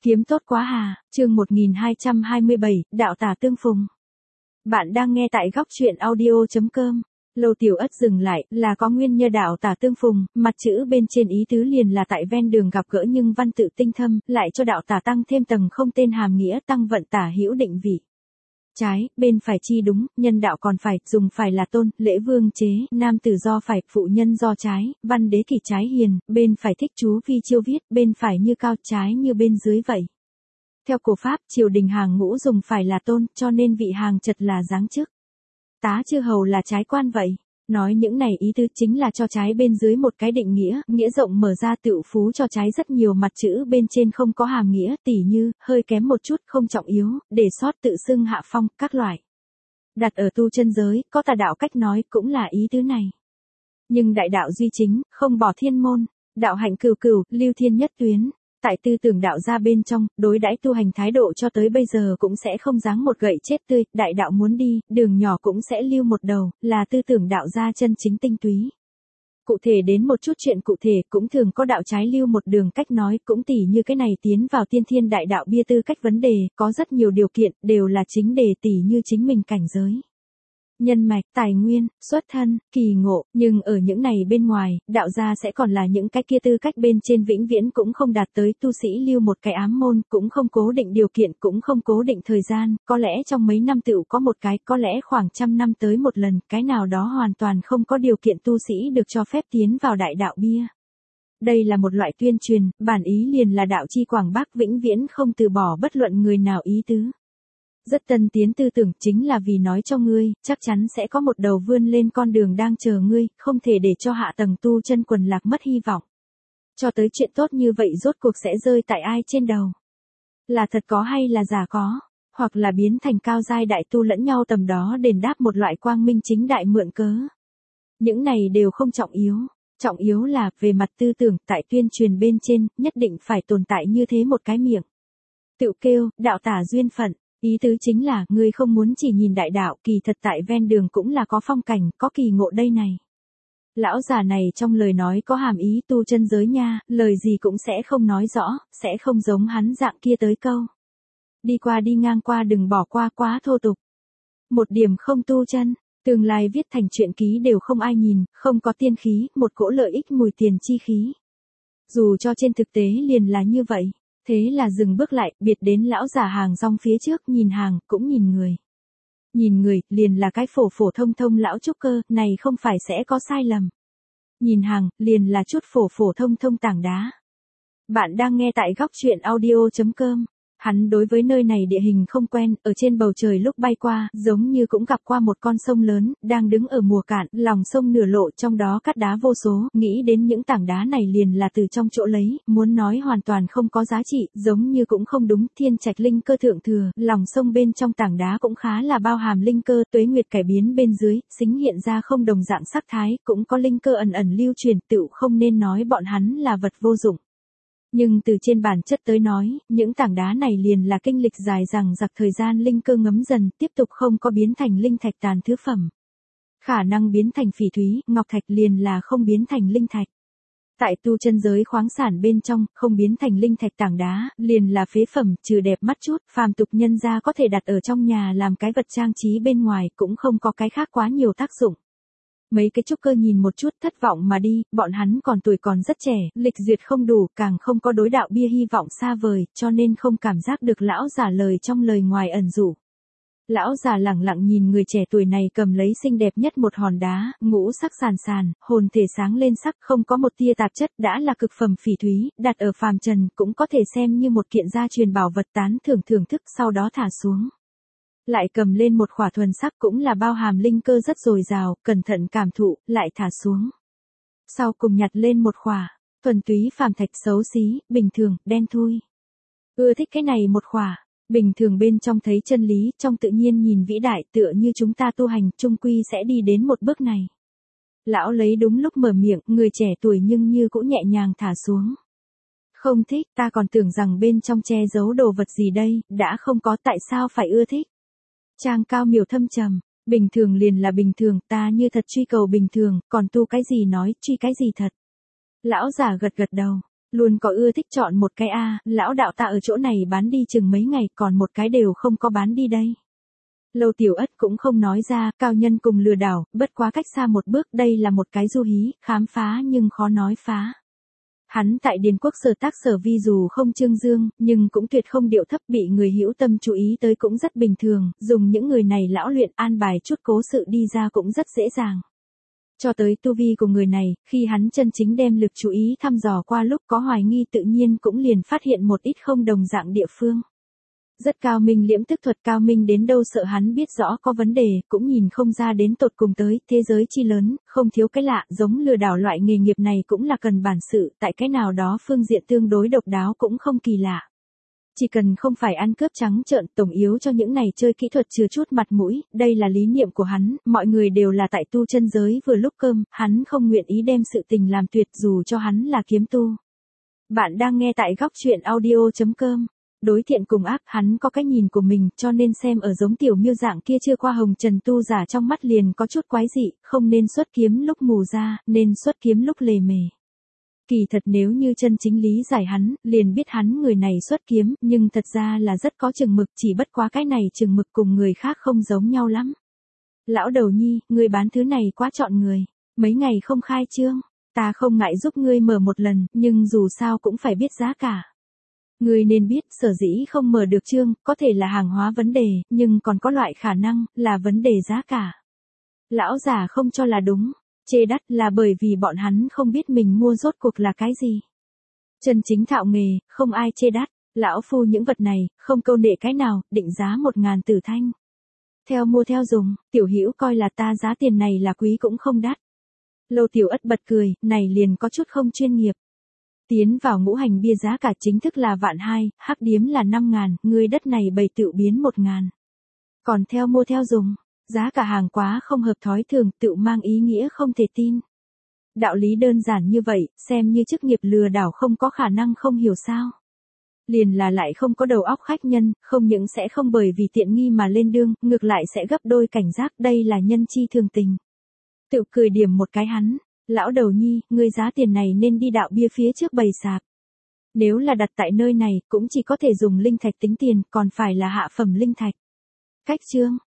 Kiếm tốt quá hà, chương 1227, đạo tả tương phùng. Bạn đang nghe tại góc truyện audio.com. Lô Tiểu Ất dừng lại, là có nguyên nhân đạo tả tương phùng, mặt chữ bên trên ý tứ liền là tại ven đường gặp gỡ nhưng văn tự tinh thâm, lại cho đạo tả tăng thêm tầng không tên hàm nghĩa tăng vận tả hữu định vị. Trái, bên phải chi đúng, nhân đạo còn phải, dùng phải là tôn, lễ vương chế, nam tử do phải, phụ nhân do trái, văn đế kỷ trái hiền, bên phải thích chú vi chiêu viết, bên phải như cao trái như bên dưới vậy. Theo cổ pháp, triều đình hàng ngũ dùng phải là tôn, cho nên vị hàng chật là giáng chức. Tá chư hầu là trái quan vậy. Nói những này ý tứ chính là cho trái bên dưới một cái định nghĩa, nghĩa rộng mở ra tựu phú cho trái rất nhiều mặt chữ bên trên không có hàm nghĩa, tỉ như, hơi kém một chút không trọng yếu, để sót tự xưng hạ phong, các loại. Đặt ở tu chân giới, có tà đạo cách nói cũng là ý tứ này. Nhưng đại đạo duy chính, không bỏ thiên môn, đạo hạnh cửu cửu, lưu thiên nhất tuyến. Tại tư tưởng đạo gia bên trong, đối đãi tu hành thái độ cho tới bây giờ cũng sẽ không giáng một gậy chết tươi, đại đạo muốn đi, đường nhỏ cũng sẽ lưu một đầu, là tư tưởng đạo gia chân chính tinh túy. Cụ thể đến một chút chuyện cụ thể cũng thường có đạo trái lưu một đường cách nói, cũng tỉ như cái này tiến vào tiên thiên đại đạo bia tư cách vấn đề, có rất nhiều điều kiện, đều là chính đề tỉ như chính mình cảnh giới. Nhân mạch, tài nguyên, xuất thân, kỳ ngộ, nhưng ở những này bên ngoài, đạo gia sẽ còn là những cái kia tư cách bên trên vĩnh viễn cũng không đạt tới tu sĩ lưu một cái ám môn, cũng không cố định điều kiện, cũng không cố định thời gian, có lẽ trong mấy năm tựu có một cái, có lẽ khoảng 100 năm tới một lần, cái nào đó hoàn toàn không có điều kiện tu sĩ được cho phép tiến vào đại đạo bia. Đây là một loại tuyên truyền, bản ý liền là đạo chi quảng bác vĩnh viễn không từ bỏ bất luận người nào ý tứ. Rất tân tiến tư tưởng chính là vì nói cho ngươi, chắc chắn sẽ có một đầu vươn lên con đường đang chờ ngươi, không thể để cho hạ tầng tu chân quần lạc mất hy vọng. Cho tới chuyện tốt như vậy rốt cuộc sẽ rơi tại ai trên đầu? Là thật có hay là giả có? Hoặc là biến thành cao giai đại tu lẫn nhau tầm đó đền đáp một loại quang minh chính đại mượn cớ? Những này đều không trọng yếu. Trọng yếu là, về mặt tư tưởng, tại tuyên truyền bên trên, nhất định phải tồn tại như thế một cái miệng. Tự kêu, đạo tả duyên phận. Ý tứ chính là, ngươi không muốn chỉ nhìn đại đạo, kỳ thật tại ven đường cũng là có phong cảnh, có kỳ ngộ đây này. Lão già này trong lời nói có hàm ý tu chân giới nha, lời gì cũng sẽ không nói rõ, sẽ không giống hắn dạng kia tới câu. Đi qua đi ngang qua đừng bỏ qua quá thô tục. Một điểm không tu chân, tương lai viết thành truyện ký đều không ai nhìn, không có tiên khí, một cỗ lợi ích mùi tiền chi khí. Dù cho trên thực tế liền là như vậy. Thế là dừng bước lại, biệt đến lão già hàng rong phía trước, nhìn hàng, cũng nhìn người. Nhìn người, liền là cái phổ phổ thông thông lão trúc cơ, này không phải sẽ có sai lầm. Nhìn hàng, liền là chút phổ phổ thông thông tảng đá. Bạn đang nghe tại góc truyện audio.com. Hắn đối với nơi này địa hình không quen, ở trên bầu trời lúc bay qua, giống như cũng gặp qua một con sông lớn, đang đứng ở mùa cạn, lòng sông nửa lộ trong đó cát đá vô số, nghĩ đến những tảng đá này liền là từ trong chỗ lấy, muốn nói hoàn toàn không có giá trị, giống như cũng không đúng, thiên trạch linh cơ thượng thừa, lòng sông bên trong tảng đá cũng khá là bao hàm linh cơ, tuế nguyệt cải biến bên dưới, xính hiện ra không đồng dạng sắc thái, cũng có linh cơ ẩn ẩn lưu truyền, tựu không nên nói bọn hắn là vật vô dụng. Nhưng từ trên bản chất tới nói, những tảng đá này liền là kinh lịch dài dằng dặc thời gian linh cơ ngấm dần, tiếp tục không có biến thành linh thạch tàn thứ phẩm. Khả năng biến thành phỉ thúy, ngọc thạch liền là không biến thành linh thạch. Tại tu chân giới khoáng sản bên trong, không biến thành linh thạch tảng đá, liền là phế phẩm, trừ đẹp mắt chút, phàm tục nhân gia có thể đặt ở trong nhà làm cái vật trang trí bên ngoài, cũng không có cái khác quá nhiều tác dụng. Mấy cái trúc cơ nhìn một chút thất vọng mà đi, bọn hắn còn tuổi còn rất trẻ, lịch duyệt không đủ, càng không có đối đạo bia hy vọng xa vời, cho nên không cảm giác được lão già lời trong lời ngoài ẩn dụ. Lão già lẳng lặng nhìn người trẻ tuổi này cầm lấy xinh đẹp nhất một hòn đá, ngũ sắc sàn sàn, hồn thể sáng lên sắc, không có một tia tạp chất, đã là cực phẩm phỉ thúy, đặt ở phàm trần, cũng có thể xem như một kiện gia truyền bảo vật tán thưởng thưởng thức, sau đó thả xuống. Lại cầm lên một khỏa thuần sắc cũng là bao hàm linh cơ rất dồi dào, cẩn thận cảm thụ, lại thả xuống. Sau cùng nhặt lên một khỏa, thuần túy phàm thạch xấu xí, bình thường, đen thui. Ưa thích cái này một khỏa, bình thường bên trong thấy chân lý, trong tự nhiên nhìn vĩ đại, tựa như chúng ta tu hành, chung quy sẽ đi đến một bước này. Lão lấy đúng lúc mở miệng, người trẻ tuổi nhưng như cũng nhẹ nhàng thả xuống. Không thích, ta còn tưởng rằng bên trong che giấu đồ vật gì đây, đã không có tại sao phải ưa thích. Trang cao miều thâm trầm, bình thường liền là bình thường, ta như thật truy cầu bình thường, còn tu cái gì nói, truy cái gì thật. Lão già gật gật đầu, Luôn có ưa thích chọn một cái lão đạo ta ở chỗ này bán đi chừng mấy ngày, còn một cái đều không có bán đi đây. Lâu Tiểu Ất cũng không nói ra, cao nhân cùng lừa đảo, bất quá cách xa một bước, đây là một cái du hí, khám phá nhưng khó nói phá. Hắn tại Điền Quốc sở tác sở vi dù không trương dương, nhưng cũng tuyệt không điệu thấp, bị người hữu tâm chú ý tới cũng rất bình thường, dùng những người này lão luyện an bài chút cố sự đi ra cũng rất dễ dàng. Cho tới tu vi của người này, khi hắn chân chính đem lực chú ý thăm dò qua lúc có hoài nghi tự nhiên cũng liền phát hiện một ít không đồng dạng địa phương. Rất cao minh liễm tức thuật, cao minh đến đâu sợ hắn biết rõ có vấn đề, cũng nhìn không ra đến tột cùng tới, thế giới chi lớn, không thiếu cái lạ, giống lừa đảo loại nghề nghiệp này cũng là cần bản sự, tại cái nào đó phương diện tương đối độc đáo cũng không kỳ lạ. Chỉ cần không phải ăn cướp trắng trợn, tổng yếu cho những này chơi kỹ thuật chừa chút mặt mũi, đây là lý niệm của hắn, mọi người đều là tại tu chân giới vừa lúc cơm, hắn không nguyện ý đem sự tình làm tuyệt dù cho hắn là kiếm tu. Bạn đang nghe tại góc truyện audio.com. Đối thiện cùng ác, hắn có cái nhìn của mình, cho nên xem ở giống Tiểu Miêu dạng kia chưa qua hồng trần tu giả trong mắt liền có chút quái dị, không nên xuất kiếm lúc mù ra, nên xuất kiếm lúc lề mề. Kỳ thật nếu như chân chính lý giải hắn, liền biết hắn người này xuất kiếm, nhưng thật ra là rất có chừng mực, chỉ bất quá cái này chừng mực cùng người khác không giống nhau lắm. Lão đầu nhi, ngươi bán thứ này quá chọn người, mấy ngày không khai trương, ta không ngại giúp ngươi mở một lần, nhưng dù sao cũng phải biết giá cả. Ngươi nên biết, sở dĩ không mở được trương, có thể là hàng hóa vấn đề, nhưng còn có loại khả năng, là vấn đề giá cả. Lão già không cho là đúng, chê đắt là bởi vì bọn hắn không biết mình mua rốt cuộc là cái gì. Chân chính thạo nghề, không ai chê đắt, lão phu những vật này, không câu nệ cái nào, định giá 1.000 tử thanh. Theo mua theo dùng, Tiểu Hữu coi là ta giá tiền này là quý cũng không đắt. Lâu Tiểu Ất bật cười, này liền có chút không chuyên nghiệp. Tiến vào ngũ hành bia giá cả chính thức là 1.200.000, hắc điếm là 5.000, ngươi đất này bày tự biến 1.000. Còn theo mua theo dùng, giá cả hàng quá không hợp thói thường, tự mang ý nghĩa không thể tin. Đạo lý đơn giản như vậy, xem như chức nghiệp lừa đảo không có khả năng không hiểu sao. Liền là lại không có đầu óc khách nhân, không những sẽ không bởi vì tiện nghi mà lên đương, ngược lại sẽ gấp đôi cảnh giác, đây là nhân chi thường tình. Tự cười điểm một cái hắn. Lão đầu nhi, ngươi giá tiền này nên đi đạo bia phía trước bày sạp. Nếu là đặt tại nơi này, cũng chỉ có thể dùng linh thạch tính tiền, còn phải là hạ phẩm linh thạch. Cách chương,